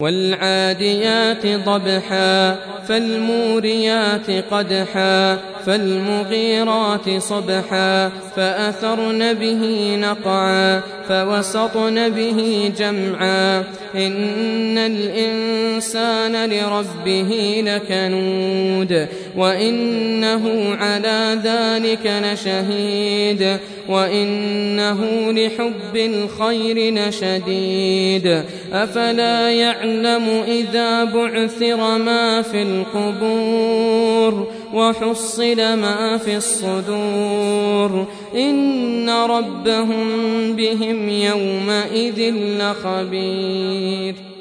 والعاديات ضبحا فالموريات قدحا فالمغيرات صبحا فأثرن به نقعا فوسطن به جمعا إن الإنسان لربه لكنود وإنه على ذلك لشهيد وإنه لحب الخير لشديد أفلا يعلم إذا بعثر ما في القبور وحصل ما في الصدور إن ربهم بهم يومئذ لخبير.